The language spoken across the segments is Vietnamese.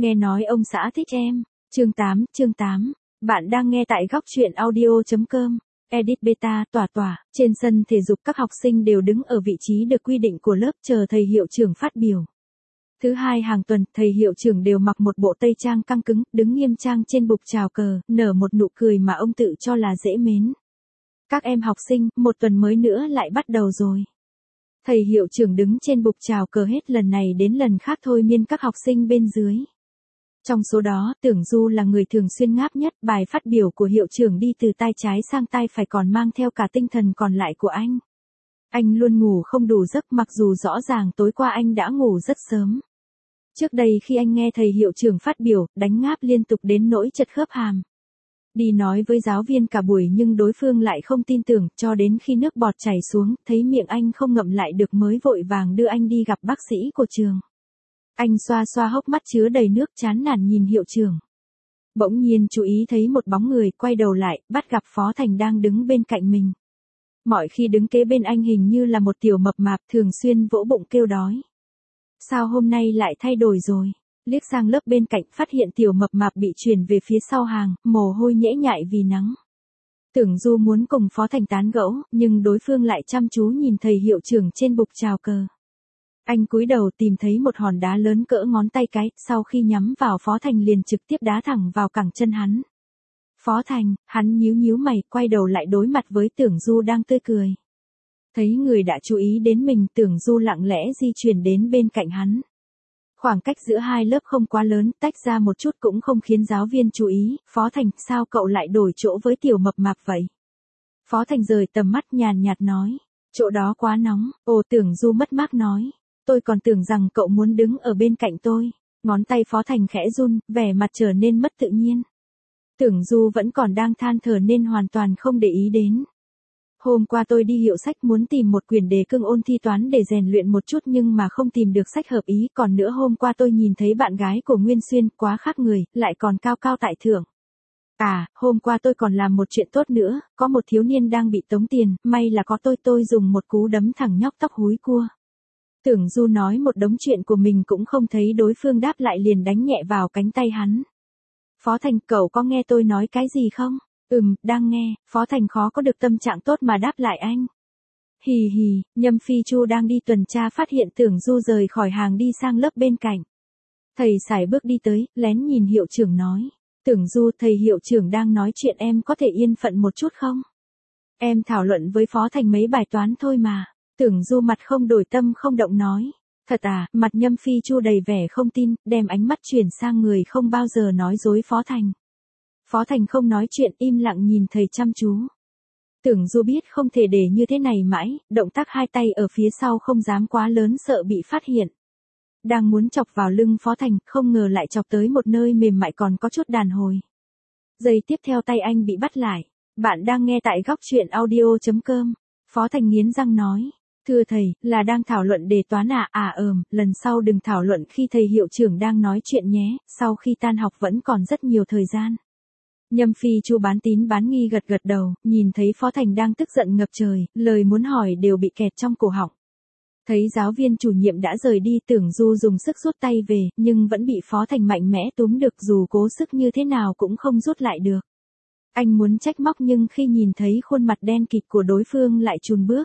Nghe nói ông xã thích em. Chương 8. Bạn đang nghe tại góc truyện audio.com. Edit beta tỏa. Trên sân thể dục các học sinh đều đứng ở vị trí được quy định của lớp chờ thầy hiệu trưởng phát biểu. Thứ hai hàng tuần, thầy hiệu trưởng đều mặc một bộ tây trang căng cứng, đứng nghiêm trang trên bục chào cờ, nở một nụ cười mà ông tự cho là dễ mến. Các em học sinh, một tuần mới nữa lại bắt đầu rồi. Thầy hiệu trưởng đứng trên bục chào cờ hết lần này đến lần khác thôi miên các học sinh bên dưới. Trong số đó, Tưởng Du là người thường xuyên ngáp nhất, bài phát biểu của hiệu trưởng đi từ tai trái sang tai phải còn mang theo cả tinh thần còn lại của anh. Anh luôn ngủ không đủ giấc mặc dù rõ ràng tối qua anh đã ngủ rất sớm. Trước đây khi anh nghe thầy hiệu trưởng phát biểu, đánh ngáp liên tục đến nỗi chật khớp hàm. Đi nói với giáo viên cả buổi nhưng đối phương lại không tin tưởng, cho đến khi nước bọt chảy xuống, thấy miệng anh không ngậm lại được mới vội vàng đưa anh đi gặp bác sĩ của trường. Anh xoa xoa hốc mắt chứa đầy nước chán nản nhìn hiệu trưởng. Bỗng nhiên chú ý thấy một bóng người, quay đầu lại, bắt gặp Phó Thành đang đứng bên cạnh mình. Mọi khi đứng kế bên anh hình như là một tiểu mập mạp thường xuyên vỗ bụng kêu đói. Sao hôm nay lại thay đổi rồi? Liếc sang lớp bên cạnh phát hiện tiểu mập mạp bị chuyển về phía sau hàng, mồ hôi nhễ nhại vì nắng. Tưởng Du muốn cùng Phó Thành tán gẫu, nhưng đối phương lại chăm chú nhìn thầy hiệu trưởng trên bục chào cờ. Anh cúi đầu tìm thấy một hòn đá lớn cỡ ngón tay cái, sau khi nhắm vào Phó Thành liền trực tiếp đá thẳng vào cẳng chân hắn. Phó Thành, hắn nhíu mày, quay đầu lại đối mặt với Tưởng Du đang tươi cười. Thấy người đã chú ý đến mình, Tưởng Du lặng lẽ di chuyển đến bên cạnh hắn. Khoảng cách giữa hai lớp không quá lớn, tách ra một chút cũng không khiến giáo viên chú ý. Phó Thành, sao cậu lại đổi chỗ với tiểu mập mạp vậy? Phó Thành rời tầm mắt nhàn nhạt nói. Chỗ đó quá nóng. Ồ, Tưởng Du mất mát nói. Tôi còn tưởng rằng cậu muốn đứng ở bên cạnh tôi. Ngón tay Phó Thành khẽ run, vẻ mặt trở nên mất tự nhiên. Tưởng Du vẫn còn đang than thở nên hoàn toàn không để ý đến. Hôm qua tôi đi hiệu sách muốn tìm một quyển đề cương ôn thi toán để rèn luyện một chút nhưng mà không tìm được sách hợp ý. Còn nữa hôm qua tôi nhìn thấy bạn gái của Nguyên Xuyên, quá khác người, lại còn cao cao tại thượng. À, hôm qua tôi còn làm một chuyện tốt nữa, có một thiếu niên đang bị tống tiền, may là có tôi dùng một cú đấm thẳng nhóc tóc húi cua. Tưởng Du nói một đống chuyện của mình cũng không thấy đối phương đáp lại liền đánh nhẹ vào cánh tay hắn. Phó Thành, cậu có nghe tôi nói cái gì không? Đang nghe. Phó Thành khó có được tâm trạng tốt mà đáp lại anh. Hì, Nhâm Phi Chu đang đi tuần tra phát hiện Tưởng Du rời khỏi hàng đi sang lớp bên cạnh. Thầy sải bước đi tới, lén nhìn hiệu trưởng nói. Tưởng Du, thầy hiệu trưởng đang nói chuyện, em có thể yên phận một chút không? Em thảo luận với Phó Thành mấy bài toán thôi mà. Tưởng Du mặt không đổi tâm không động nói. Thật à? Mặt Nhâm Phi Chu đầy vẻ không tin, đem ánh mắt chuyển sang người không bao giờ nói dối Phó Thành. Phó Thành không nói chuyện, im lặng nhìn thầy chăm chú. Tưởng Du biết không thể để như thế này mãi, động tác hai tay ở phía sau không dám quá lớn sợ bị phát hiện. Đang muốn chọc vào lưng Phó Thành, không ngờ lại chọc tới một nơi mềm mại còn có chút đàn hồi. Giây tiếp theo tay anh bị bắt lại. Bạn đang nghe tại góc truyện audio.com. Phó Thành nghiến răng nói. Thưa thầy, là đang thảo luận đề toán à? Lần sau đừng thảo luận khi thầy hiệu trưởng đang nói chuyện nhé, sau khi tan học vẫn còn rất nhiều thời gian. Nhâm Phi Chu bán tín bán nghi gật đầu, nhìn thấy Phó Thành đang tức giận ngập trời, lời muốn hỏi đều bị kẹt trong cổ họng. Thấy giáo viên chủ nhiệm đã rời đi, Tưởng Du dùng sức rút tay về, nhưng vẫn bị Phó Thành mạnh mẽ túm được, dù cố sức như thế nào cũng không rút lại được. Anh muốn trách móc nhưng khi nhìn thấy khuôn mặt đen kịt của đối phương lại chùn bước.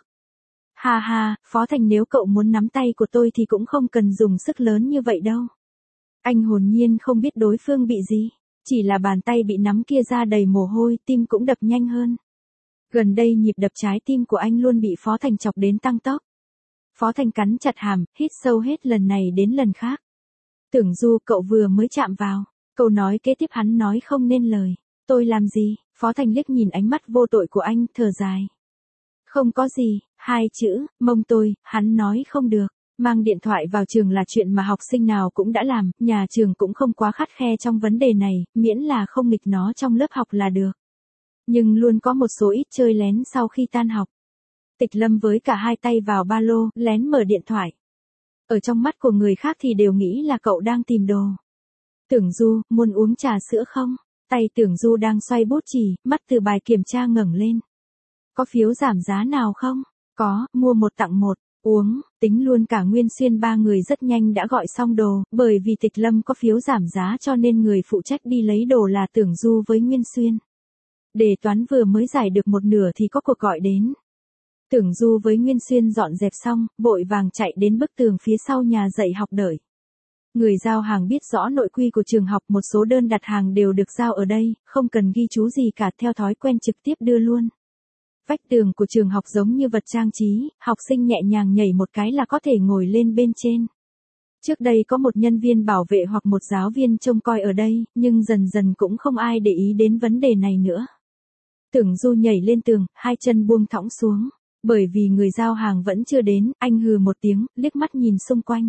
Ha, Phó Thành, nếu cậu muốn nắm tay của tôi thì cũng không cần dùng sức lớn như vậy đâu. Anh hồn nhiên không biết đối phương bị gì. Chỉ là bàn tay bị nắm kia ra đầy mồ hôi, tim cũng đập nhanh hơn. Gần đây nhịp đập trái tim của anh luôn bị Phó Thành chọc đến tăng tốc. Phó Thành cắn chặt hàm, hít sâu hết lần này đến lần khác. Tưởng Du, cậu vừa mới chạm vào. Câu nói kế tiếp hắn nói không nên lời. Tôi làm gì? Phó Thành liếc nhìn ánh mắt vô tội của anh, thở dài. Không có gì, hai chữ, mông tôi, hắn nói không được. Mang điện thoại vào trường là chuyện mà học sinh nào cũng đã làm, nhà trường cũng không quá khắt khe trong vấn đề này, miễn là không nghịch nó trong lớp học là được. Nhưng luôn có một số ít chơi lén sau khi tan học. Tịch Lâm với cả hai tay vào ba lô, lén mở điện thoại. Ở trong mắt của người khác thì đều nghĩ là cậu đang tìm đồ. Tưởng Du, muốn uống trà sữa không? Tay Tưởng Du đang xoay bút chì, mắt từ bài kiểm tra ngẩng lên. Có phiếu giảm giá nào không? Có, mua một tặng một. Uống, tính luôn cả Nguyên Xuyên ba người rất nhanh đã gọi xong đồ, bởi vì Tịch Lâm có phiếu giảm giá cho nên người phụ trách đi lấy đồ là Tưởng Du với Nguyên Xuyên. Đề toán vừa mới giải được một nửa thì có cuộc gọi đến. Tưởng Du với Nguyên Xuyên dọn dẹp xong, vội vàng chạy đến bức tường phía sau nhà dạy học đợi. Người giao hàng biết rõ nội quy của trường học, một số đơn đặt hàng đều được giao ở đây, không cần ghi chú gì cả, theo thói quen trực tiếp đưa luôn. Vách tường của trường học giống như vật trang trí, học sinh nhẹ nhàng nhảy một cái là có thể ngồi lên bên trên. Trước đây có một nhân viên bảo vệ hoặc một giáo viên trông coi ở đây, nhưng dần dần cũng không ai để ý đến vấn đề này nữa. Tưởng Du nhảy lên tường, hai chân buông thõng xuống. Bởi vì người giao hàng vẫn chưa đến, anh hừ một tiếng, liếc mắt nhìn xung quanh.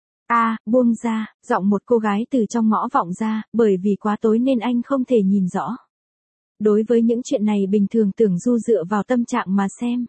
Buông ra, giọng một cô gái từ trong ngõ vọng ra, bởi vì quá tối nên anh không thể nhìn rõ. Đối với những chuyện này bình thường Tưởng Du dựa vào tâm trạng mà xem.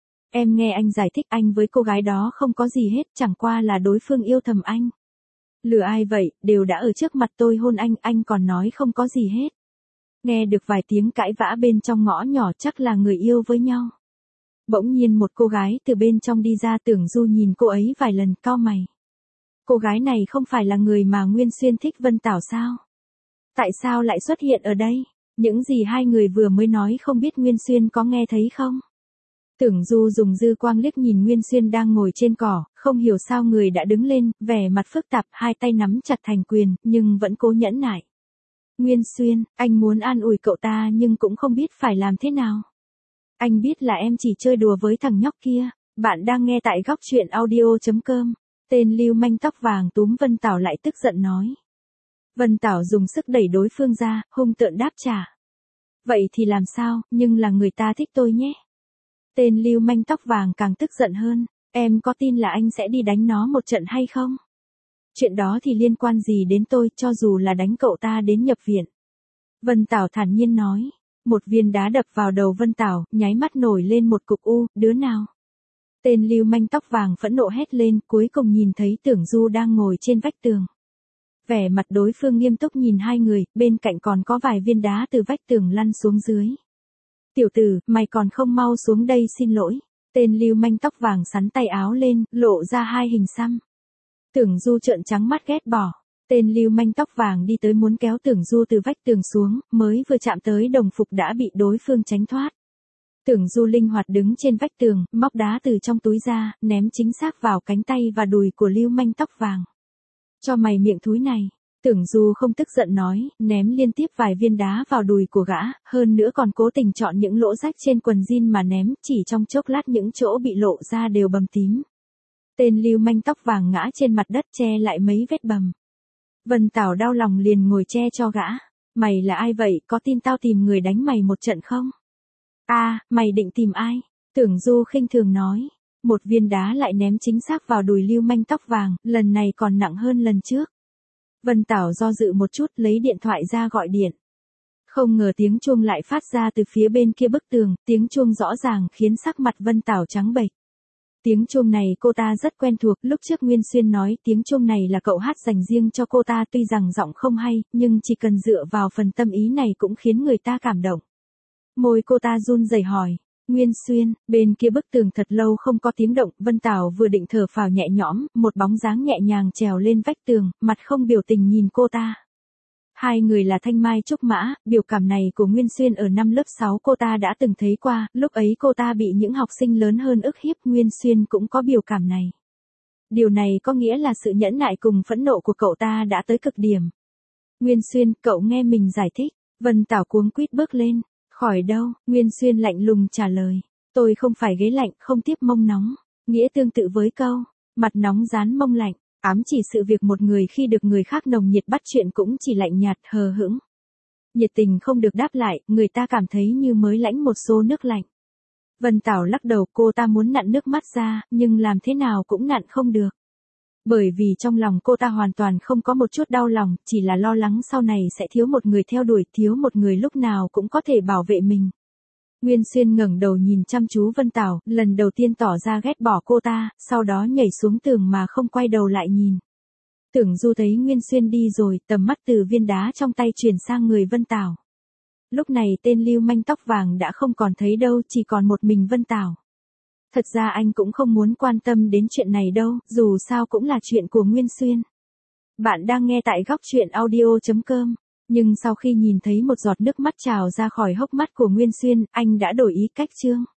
Em nghe anh giải thích, anh với cô gái đó không có gì hết, chẳng qua là đối phương yêu thầm anh. Lừa ai vậy, đều đã ở trước mặt tôi hôn anh còn nói không có gì hết. Nghe được vài tiếng cãi vã bên trong ngõ nhỏ, chắc là người yêu với nhau. Bỗng nhiên một cô gái từ bên trong đi ra, Tưởng Du nhìn cô ấy vài lần, cau mày. Cô gái này không phải là người mà Nguyên Xuyên thích Vân Tảo sao? Tại sao lại xuất hiện ở đây? Những gì hai người vừa mới nói không biết Nguyên Xuyên có nghe thấy không? Tưởng Du dùng dư quang liếc nhìn Nguyên Xuyên đang ngồi trên cỏ, không hiểu sao người đã đứng lên, vẻ mặt phức tạp, hai tay nắm chặt thành quyền, nhưng vẫn cố nhẫn nại. Nguyên Xuyên, anh muốn an ủi cậu ta nhưng cũng không biết phải làm thế nào. Anh biết là em chỉ chơi đùa với thằng nhóc kia. Bạn đang nghe tại góc truyện audio.com. Tên lưu manh tóc vàng túm Vân Tảo lại, tức giận nói. Vân Tảo dùng sức đẩy đối phương ra, hung tợn đáp trả. Vậy thì làm sao, nhưng là người ta thích tôi nhé. Tên lưu manh tóc vàng càng tức giận hơn. Em có tin là anh sẽ đi đánh nó một trận hay không? Chuyện đó thì liên quan gì đến tôi, cho dù là đánh cậu ta đến nhập viện. Vân Tảo thản nhiên nói. Một viên đá đập vào đầu Vân Tảo, nháy mắt nổi lên một cục u, đứa nào? Tên lưu manh tóc vàng phẫn nộ hét lên, cuối cùng nhìn thấy Tưởng Du đang ngồi trên vách tường. Vẻ mặt đối phương nghiêm túc nhìn hai người, bên cạnh còn có vài viên đá từ vách tường lăn xuống dưới. Tiểu tử, mày còn không mau xuống đây xin lỗi. Tên lưu manh tóc vàng sắn tay áo lên, lộ ra hai hình xăm. Tưởng Du trợn trắng mắt ghét bỏ. Tên lưu manh tóc vàng đi tới muốn kéo Tưởng Du từ vách tường xuống, mới vừa chạm tới đồng phục đã bị đối phương tránh thoát. Tưởng Du linh hoạt đứng trên vách tường, móc đá từ trong túi ra, ném chính xác vào cánh tay và đùi của lưu manh tóc vàng. Cho mày miệng thúi này. Tưởng Du không tức giận nói, ném liên tiếp vài viên đá vào đùi của gã, hơn nữa còn cố tình chọn những lỗ rách trên quần jean mà ném, chỉ trong chốc lát những chỗ bị lộ ra đều bầm tím. Tên lưu manh tóc vàng ngã trên mặt đất che lại mấy vết bầm. Vân Tảo đau lòng liền ngồi che cho gã. Mày là ai vậy, có tin tao tìm người đánh mày một trận không? Mày định tìm ai? Tưởng Du khinh thường nói. Một viên đá lại ném chính xác vào đùi lưu manh tóc vàng, lần này còn nặng hơn lần trước. Vân Tảo do dự một chút, lấy điện thoại ra gọi điện. Không ngờ tiếng chuông lại phát ra từ phía bên kia bức tường, tiếng chuông rõ ràng khiến sắc mặt Vân Tảo trắng bệch. Tiếng chuông này cô ta rất quen thuộc, lúc trước Nguyên Xuyên nói tiếng chuông này là cậu hát dành riêng cho cô ta, tuy rằng giọng không hay, nhưng chỉ cần dựa vào phần tâm ý này cũng khiến người ta cảm động. Môi cô ta run rẩy hỏi, Nguyên Xuyên, bên kia bức tường thật lâu không có tiếng động, Vân Tảo vừa định thở phào nhẹ nhõm, một bóng dáng nhẹ nhàng trèo lên vách tường, mặt không biểu tình nhìn cô ta. Hai người là Thanh Mai Trúc Mã, biểu cảm này của Nguyên Xuyên ở năm lớp 6 cô ta đã từng thấy qua, lúc ấy cô ta bị những học sinh lớn hơn ức hiếp, Nguyên Xuyên cũng có biểu cảm này. Điều này có nghĩa là sự nhẫn nại cùng phẫn nộ của cậu ta đã tới cực điểm. Nguyên Xuyên, cậu nghe mình giải thích. Vân Tảo cuống quýt bước lên. Khỏi đâu, Nguyên Xuyên lạnh lùng trả lời. Tôi không phải ghế lạnh, không tiếp mông nóng. Nghĩa tương tự với câu, mặt nóng dán mông lạnh. Ám chỉ sự việc một người khi được người khác nồng nhiệt bắt chuyện cũng chỉ lạnh nhạt hờ hững. Nhiệt tình không được đáp lại, người ta cảm thấy như mới lãnh một xô nước lạnh. Vân Tảo lắc đầu, cô ta muốn nặn nước mắt ra, nhưng làm thế nào cũng nặn không được. Bởi vì trong lòng cô ta hoàn toàn không có một chút đau lòng, chỉ là lo lắng sau này sẽ thiếu một người theo đuổi, thiếu một người lúc nào cũng có thể bảo vệ mình. Nguyên Xuyên ngẩng đầu nhìn chăm chú Vân Tảo, lần đầu tiên tỏ ra ghét bỏ cô ta, sau đó nhảy xuống tường mà không quay đầu lại nhìn. Tưởng Du thấy Nguyên Xuyên đi rồi, tầm mắt từ viên đá trong tay chuyển sang người Vân Tảo. Lúc này tên lưu manh tóc vàng đã không còn thấy đâu, chỉ còn một mình Vân Tảo. Thật ra anh cũng không muốn quan tâm đến chuyện này đâu, dù sao cũng là chuyện của Nguyên Xuyên. Bạn đang nghe tại góc chuyện audio.com. Nhưng sau khi nhìn thấy một giọt nước mắt trào ra khỏi hốc mắt của Nguyên Xuyên, anh đã đổi ý cách chương.